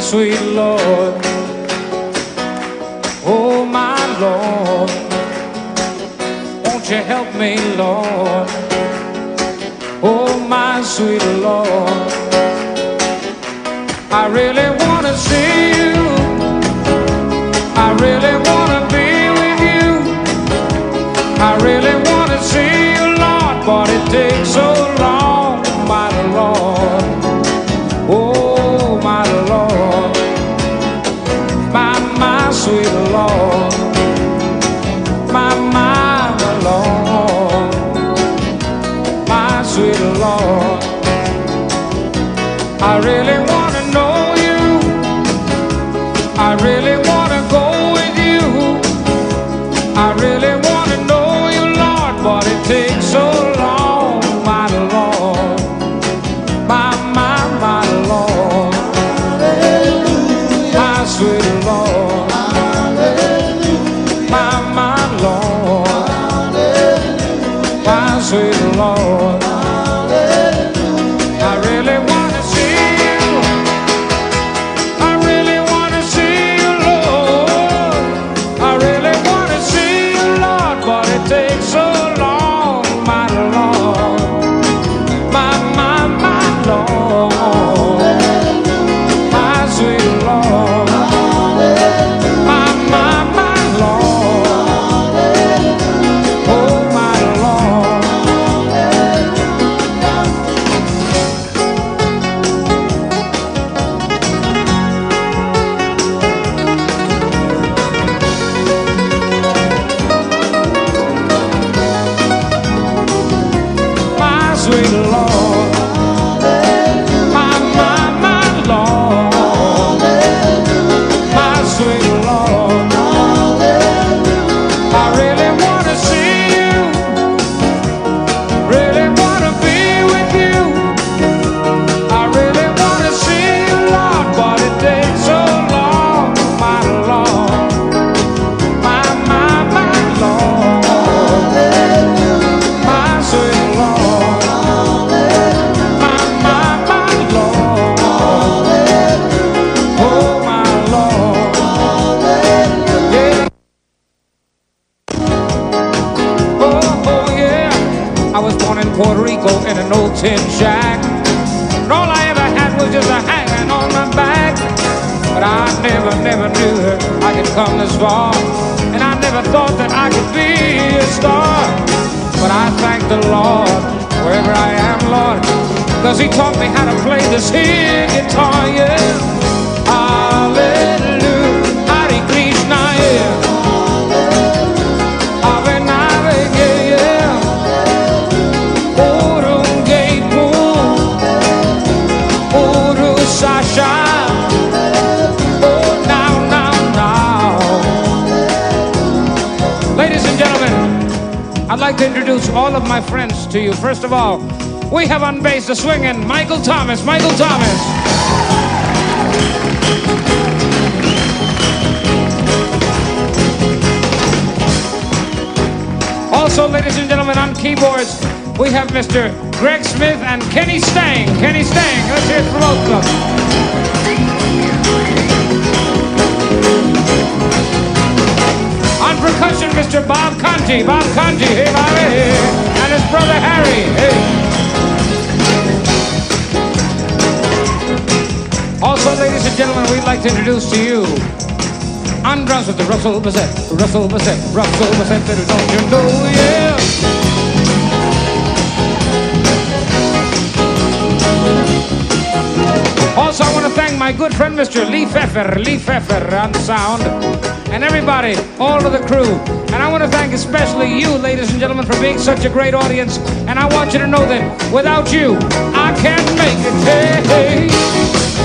sweet Lord. Oh, my Lord, won't you help me, Lord? Oh, my sweet Lord, I really want to see you. I really want to be with you. I really want to see you, Lord, but it takes so long, my Lord. Oh, my Lord, my sweet Lord, my Lord, my sweet Lord. I really want to know you. I really want to go with you. I really want to know you, Lord, but it takes so long, my Lord, my Lord, my sweet Lord, my Lord, my sweet Lord. I really want to see you. I really want to see you, Lord. I really want to see you, Lord, but it takes so long, my Lord, my Lord, my sweet Lord, my Lord, oh, my Lord. My sweet Lord, my Lord, my sweet Lord. I really want to see you, really want to be with you. I really want to see you, Lord, but it takes so long, my Lord, my Lord, my sweet Lord, my Lord, oh, my Lord, yeah. Oh, yeah. I was born in Puerto Rico in an old tin shack, and all I ever had was just a hanging on my back. But I never knew that I could come this far, and I never thought that I could be a star. But I thank the Lord wherever I am, Lord, 'cause He taught me how to play this here guitar, yeah. Hallelujah, Hare Krishna, yeah. Ave Nave, yeah, yeah. Orungebu, Oru Sasha. Oh, now. Ladies and gentlemen, I'd like to introduce all of my friends to you. First of all, we have on bass the swinging Michael Thomas. Michael Thomas. Also, ladies and gentlemen, on keyboards, we have Mr. Greg Smith and Kenny Stang. Kenny Stang, let's hear it from both of them. On percussion, Mr. Bob Conti. Bob Conti, hey, Bobby, hey. And his brother Harry, hey. Also, ladies and gentlemen, we'd like to introduce to you, on drums with the Russell Bassett, don't you know, yeah. Also, I want to thank my good friend, Mr. Lee Pfeffer on sound, and everybody, all of the crew. And I want to thank especially you, ladies and gentlemen, for being such a great audience. And I want you to know that without you, I can't make it. Hey, hey.